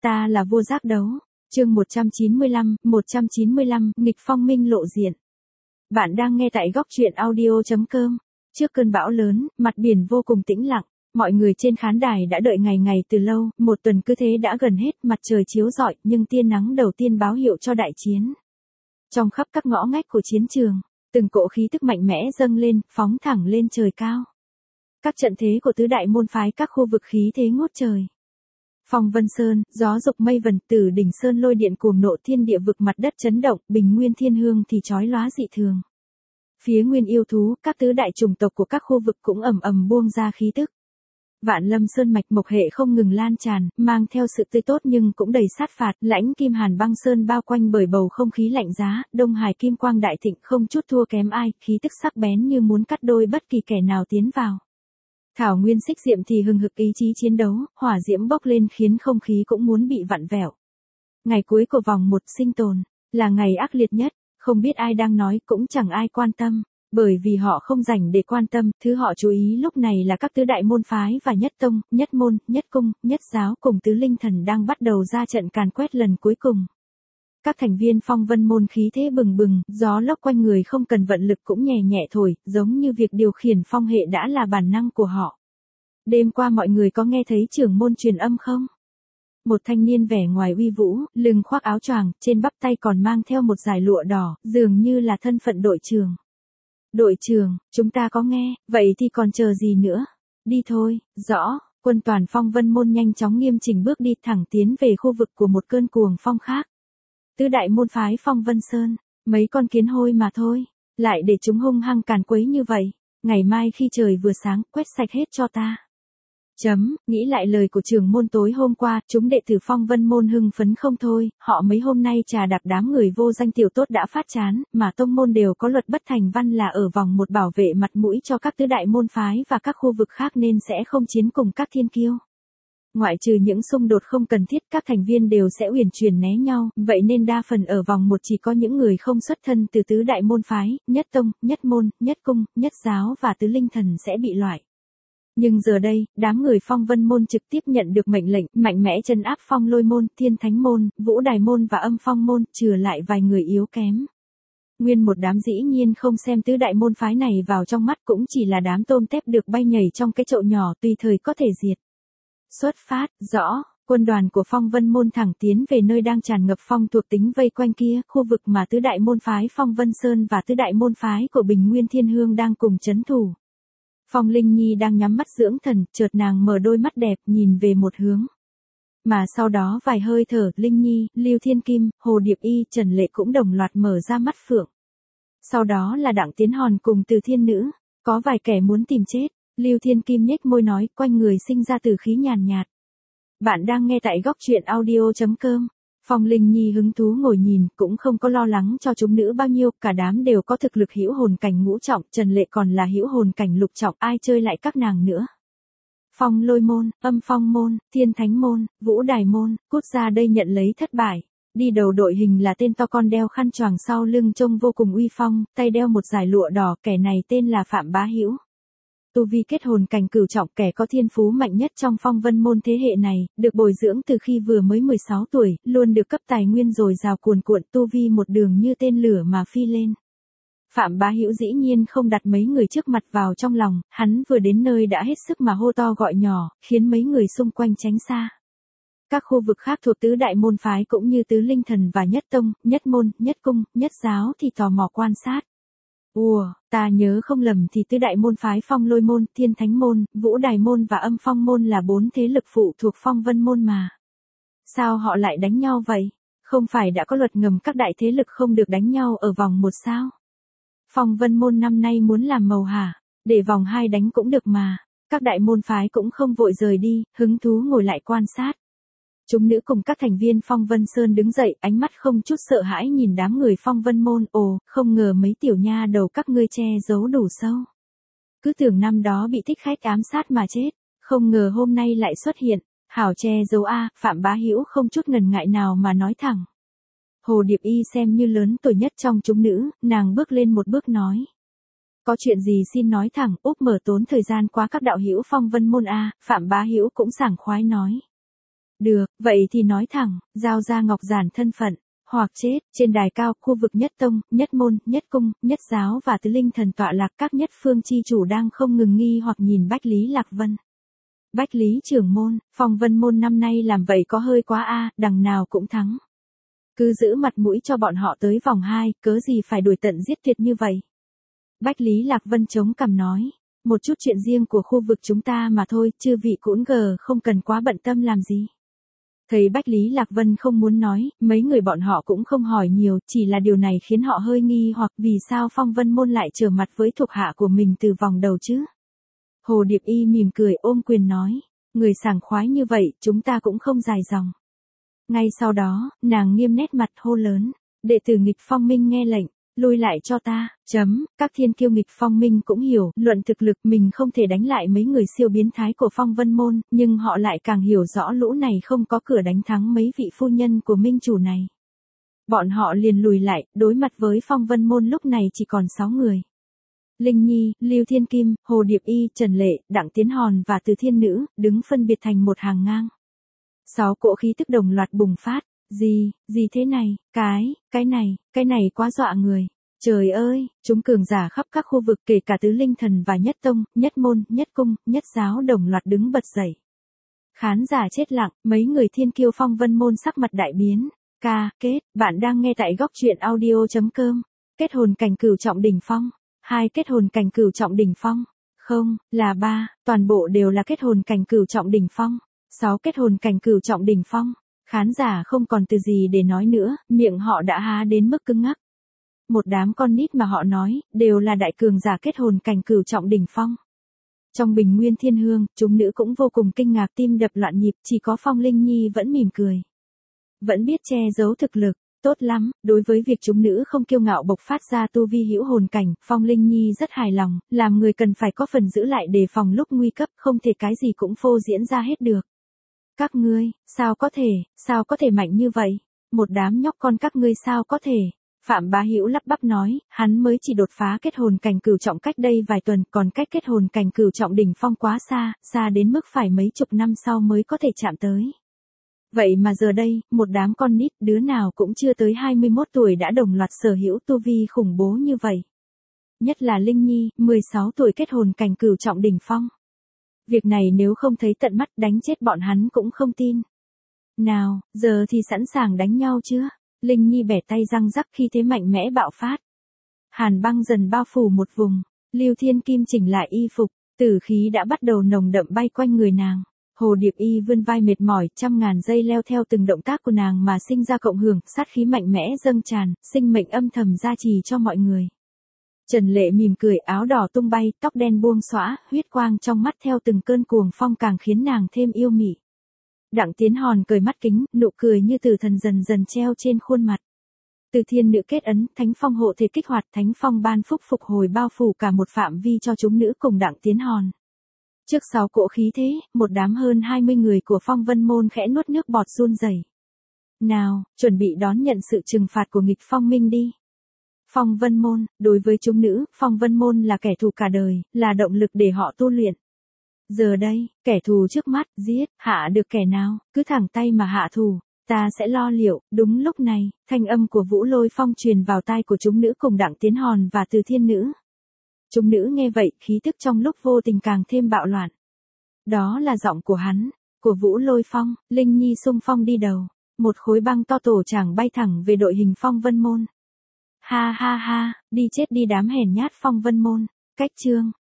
Ta là vua giác đấu. Chương 195, nghịch phong minh lộ diện. Bạn đang nghe tại góc truyện audio.com. Trước cơn bão lớn, mặt biển vô cùng tĩnh lặng, mọi người trên khán đài đã đợi ngày từ lâu, một tuần cứ thế đã gần hết, mặt trời chiếu rọi, nhưng tia nắng đầu tiên báo hiệu cho đại chiến. Trong khắp các ngõ ngách của chiến trường, từng cỗ khí tức mạnh mẽ dâng lên, phóng thẳng lên trời cao. Các trận thế của tứ đại môn phái các khu vực khí thế ngút trời. Phong Vân Sơn, gió dục mây vần, Tử Đỉnh Sơn lôi điện cuồng nộ, thiên địa vực mặt đất chấn động, Bình Nguyên Thiên Hương thì chói lóa dị thường. Phía Nguyên yêu thú, các tứ đại chủng tộc của các khu vực cũng ầm ầm buông ra khí tức. Vạn Lâm Sơn mạch mộc hệ không ngừng lan tràn, mang theo sự tươi tốt nhưng cũng đầy sát phạt, lãnh kim hàn băng sơn bao quanh bởi bầu không khí lạnh giá, Đông Hải kim quang đại thịnh không chút thua kém ai, khí tức sắc bén như muốn cắt đôi bất kỳ kẻ nào tiến vào. Thảo Nguyên Xích Diệm thì hừng hực ý chí chiến đấu, hỏa diễm bốc lên khiến không khí cũng muốn bị vặn vẹo. Ngày cuối của vòng 1 sinh tồn, là ngày ác liệt nhất, không biết ai đang nói cũng chẳng ai quan tâm, bởi vì họ không rảnh để quan tâm, thứ họ chú ý lúc này là các tứ đại môn phái và nhất tông, nhất môn, nhất cung, nhất giáo cùng tứ linh thần đang bắt đầu ra trận càn quét lần cuối cùng. Các thành viên Phong Vân môn khí thế bừng bừng, gió lốc quanh người không cần vận lực cũng nhẹ nhẹ thổi, giống như việc điều khiển phong hệ đã là bản năng của họ. Đêm qua mọi người có nghe thấy trưởng môn truyền âm không? Một thanh niên vẻ ngoài uy vũ, lưng khoác áo choàng, trên bắp tay còn mang theo một dải lụa đỏ, dường như là thân phận đội trưởng. Đội trưởng, chúng ta có nghe, vậy thì còn chờ gì nữa? Đi thôi, rõ. Quân toàn Phong Vân môn nhanh chóng nghiêm chỉnh bước đi thẳng tiến về khu vực của một cơn cuồng phong khác. Tứ đại môn phái Phong Vân Sơn, mấy con kiến hôi mà thôi, lại để chúng hung hăng càn quấy như vậy, ngày mai khi trời vừa sáng, quét sạch hết cho ta. Nghĩ lại lời của trưởng môn tối hôm qua, chúng đệ tử Phong Vân môn hưng phấn không thôi, họ mấy hôm nay trà đạp đám người vô danh tiểu tốt đã phát chán, mà tông môn đều có luật bất thành văn là ở vòng 1 bảo vệ mặt mũi cho các tứ đại môn phái và các khu vực khác nên sẽ không chiến cùng các thiên kiêu. Ngoại trừ những xung đột không cần thiết, các thành viên đều sẽ uyển chuyển né nhau, vậy nên đa phần ở vòng 1 chỉ có những người không xuất thân từ tứ đại môn phái, nhất tông, nhất môn, nhất cung, nhất giáo và tứ linh thần sẽ bị loại. Nhưng giờ đây, đám người Phong Vân môn trực tiếp nhận được mệnh lệnh, mạnh mẽ trấn áp Phong Lôi môn, Thiên Thánh môn, Vũ Đài môn và Âm Phong môn, trừ lại vài người yếu kém. Nguyên một đám dĩ nhiên không xem tứ đại môn phái này vào trong mắt, cũng chỉ là đám tôm tép được bay nhảy trong cái chậu nhỏ tùy thời có thể diệt. Xuất phát, rõ, quân đoàn của Phong Vân môn thẳng tiến về nơi đang tràn ngập phong thuộc tính vây quanh kia, khu vực mà tứ đại môn phái Phong Vân Sơn và tứ đại môn phái của Bình Nguyên Thiên Hương đang cùng trấn thủ. Phong Linh Nhi đang nhắm mắt dưỡng thần, chợt nàng mở đôi mắt đẹp nhìn về một hướng. Mà sau đó vài hơi thở, Linh Nhi, Lưu Thiên Kim, Hồ Điệp Y, Trần Lệ cũng đồng loạt mở ra mắt phượng. Sau đó là Đặng Tiến Hòn cùng Từ Thiên Nữ, có vài kẻ muốn tìm chết. Lưu Thiên Kim nhếch môi nói, quanh người sinh ra từ khí nhàn nhạt. Bạn đang nghe tại góc truyện audio.com. Phong Linh Nhi hứng thú ngồi nhìn, cũng không có lo lắng cho chúng nữ bao nhiêu, cả đám đều có thực lực hữu hồn cảnh ngũ trọng, Trần Lệ còn là hữu hồn cảnh lục trọng, ai chơi lại các nàng nữa. Phong Lôi môn, Âm Phong môn, Thiên Thánh môn, Vũ Đài môn, cút ra đây nhận lấy thất bại. Đi đầu đội hình là tên to con đeo khăn choàng sau lưng trông vô cùng uy phong, tay đeo một dải lụa đỏ, kẻ này tên là Phạm Bá Hữu. Tu vi kết hồn cảnh cửu trọng, kẻ có thiên phú mạnh nhất trong Phong Vân môn thế hệ này, được bồi dưỡng từ khi vừa mới 16 tuổi, luôn được cấp tài nguyên dồi dào cuồn cuộn, tu vi một đường như tên lửa mà phi lên. Phạm Bá Hữu dĩ nhiên không đặt mấy người trước mặt vào trong lòng, hắn vừa đến nơi đã hết sức mà hô to gọi nhỏ, khiến mấy người xung quanh tránh xa. Các khu vực khác thuộc tứ đại môn phái cũng như tứ linh thần và nhất tông, nhất môn, nhất cung, nhất giáo thì tò mò quan sát. Ta nhớ không lầm thì tứ đại môn phái Phong Lôi môn, Thiên Thánh môn, Vũ Đài môn và Âm Phong môn là 4 thế lực phụ thuộc Phong Vân môn mà. Sao họ lại đánh nhau vậy? Không phải đã có luật ngầm các đại thế lực không được đánh nhau ở vòng 1 sao? Phong Vân môn năm nay muốn làm màu hả? Để vòng 2 đánh cũng được mà. Các đại môn phái cũng không vội rời đi, hứng thú ngồi lại quan sát. Chúng nữ cùng các thành viên Phong Vân Sơn đứng dậy, ánh mắt không chút sợ hãi nhìn đám người Phong Vân môn, không ngờ mấy tiểu nha đầu các ngươi che giấu đủ sâu. Cứ tưởng năm đó bị thích khách ám sát mà chết, không ngờ hôm nay lại xuất hiện, hảo che giấu a, Phạm Bá Hữu không chút ngần ngại nào mà nói thẳng. Hồ Điệp Y xem như lớn tuổi nhất trong chúng nữ, nàng bước lên một bước nói. Có chuyện gì xin nói thẳng, Úc mở tốn thời gian quá các đạo hữu Phong Vân môn a, Phạm Bá Hữu cũng sảng khoái nói. Được, vậy thì nói thẳng, giao ra ngọc giản thân phận, hoặc chết, trên đài cao, khu vực nhất tông, nhất môn, nhất cung, nhất giáo và tứ linh thần tọa lạc các nhất phương chi chủ đang không ngừng nghi hoặc nhìn Bách Lý Lạc Vân. Bách Lý trưởng môn, Phong Vân môn năm nay làm vậy có hơi quá a, đằng nào cũng thắng. Cứ giữ mặt mũi cho bọn họ tới vòng 2, cớ gì phải đuổi tận giết tuyệt như vậy. Bách Lý Lạc Vân chống cằm nói, một chút chuyện riêng của khu vực chúng ta mà thôi, chư vị cũn gờ không cần quá bận tâm làm gì. Thấy Bách Lý Lạc Vân không muốn nói, mấy người bọn họ cũng không hỏi nhiều, chỉ là điều này khiến họ hơi nghi hoặc vì sao Phong Vân môn lại trở mặt với thuộc hạ của mình từ vòng đầu chứ. Hồ Điệp Y mỉm cười ôm quyền nói, người sảng khoái như vậy, chúng ta cũng không dài dòng. Ngay sau đó, nàng nghiêm nét mặt hô lớn, đệ tử Nghịch Phong Minh nghe lệnh, lui lại cho ta, các thiên kiêu Nghịch Phong Minh cũng hiểu, luận thực lực mình không thể đánh lại mấy người siêu biến thái của Phong Vân môn, nhưng họ lại càng hiểu rõ lũ này không có cửa đánh thắng mấy vị phu nhân của minh chủ này. Bọn họ liền lùi lại, đối mặt với Phong Vân môn lúc này chỉ còn 6 người. Linh Nhi, Lưu Thiên Kim, Hồ Điệp Y, Trần Lệ, Đặng Tiến Hòn và Từ Thiên Nữ, đứng phân biệt thành một hàng ngang. 6 cỗ khí tức đồng loạt bùng phát. Gì thế này, cái này quá dọa người. Trời ơi, chúng cường giả khắp các khu vực kể cả tứ linh thần và nhất tông, nhất môn, nhất cung, nhất giáo đồng loạt đứng bật dậy. Khán giả chết lặng, mấy người thiên kiêu Phong Vân môn sắc mặt đại biến. Kết, bạn đang nghe tại góc truyện audio.com. Kết hồn cảnh cửu trọng đỉnh phong. 2 kết hồn cảnh cửu trọng đỉnh phong. Không, là 3, toàn bộ đều là kết hồn cảnh cửu trọng đỉnh phong. 6 kết hồn cảnh cửu trọng đỉnh phong. Khán giả không còn từ gì để nói nữa, miệng họ đã há đến mức cứng ngắc. Một đám con nít mà họ nói, đều là đại cường giả kết hồn cảnh cửu trọng đỉnh phong. Trong Bình Nguyên Thiên Hương, chúng nữ cũng vô cùng kinh ngạc tim đập loạn nhịp, chỉ có Phong Linh Nhi vẫn mỉm cười. Vẫn biết che giấu thực lực, tốt lắm, đối với việc chúng nữ không kiêu ngạo bộc phát ra tu vi hữu hồn cảnh, Phong Linh Nhi rất hài lòng, làm người cần phải có phần giữ lại đề phòng lúc nguy cấp, không thể cái gì cũng phô diễn ra hết được. Các ngươi, sao có thể mạnh như vậy? Một đám nhóc con các ngươi sao có thể? Phạm Bá Hữu lắp bắp nói, hắn mới chỉ đột phá kết hồn cảnh cửu trọng cách đây vài tuần, còn cách kết hồn cảnh cửu trọng đỉnh phong quá xa, xa đến mức phải mấy chục năm sau mới có thể chạm tới. Vậy mà giờ đây, một đám con nít, đứa nào cũng chưa tới 21 tuổi đã đồng loạt sở hữu tu vi khủng bố như vậy. Nhất là Linh Nhi, 16 tuổi kết hồn cảnh cửu trọng đỉnh phong. Việc này nếu không thấy tận mắt đánh chết bọn hắn cũng không tin. Nào, giờ thì sẵn sàng đánh nhau chưa? Linh Nhi bẻ tay răng rắc khi thế mạnh mẽ bạo phát. Hàn băng dần bao phủ một vùng, Lưu Thiên Kim chỉnh lại y phục, tử khí đã bắt đầu nồng đậm bay quanh người nàng. Hồ Điệp Y vươn vai mệt mỏi, trăm ngàn dây leo theo từng động tác của nàng mà sinh ra cộng hưởng, sát khí mạnh mẽ dâng tràn, sinh mệnh âm thầm gia trì cho mọi người. Trần Lệ mỉm cười, áo đỏ tung bay, tóc đen buông xõa, huyết quang trong mắt theo từng cơn cuồng phong càng khiến nàng thêm yêu mị. Đặng Tiến Hòn cười mắt kính, nụ cười như từ thần dần dần treo trên khuôn mặt. Từ Thiên Nữ kết ấn, Thánh Phong hộ thể kích hoạt, Thánh Phong ban phúc phục hồi bao phủ cả một phạm vi cho chúng nữ cùng Đặng Tiến Hòn. Trước 6 cỗ khí thế, một đám hơn 20 người của Phong Vân môn khẽ nuốt nước bọt run rẩy. Nào, chuẩn bị đón nhận sự trừng phạt của Nghịch Phong Minh đi. Phong Vân môn, đối với chúng nữ, Phong Vân môn là kẻ thù cả đời, là động lực để họ tu luyện. Giờ đây, kẻ thù trước mắt, giết, hạ được kẻ nào, cứ thẳng tay mà hạ thù, ta sẽ lo liệu. Đúng lúc này, thanh âm của Vũ Lôi Phong truyền vào tai của chúng nữ cùng Đặng Tiến Hòn và Từ Thiên Nữ. Chúng nữ nghe vậy, khí tức trong lúc vô tình càng thêm bạo loạn. Đó là giọng của hắn, của Vũ Lôi Phong. Linh Nhi xung phong đi đầu, một khối băng to tổ chảng bay thẳng về đội hình Phong Vân môn. Ha ha ha, đi chết đi đám hèn nhát Phong Vân môn. Cách chương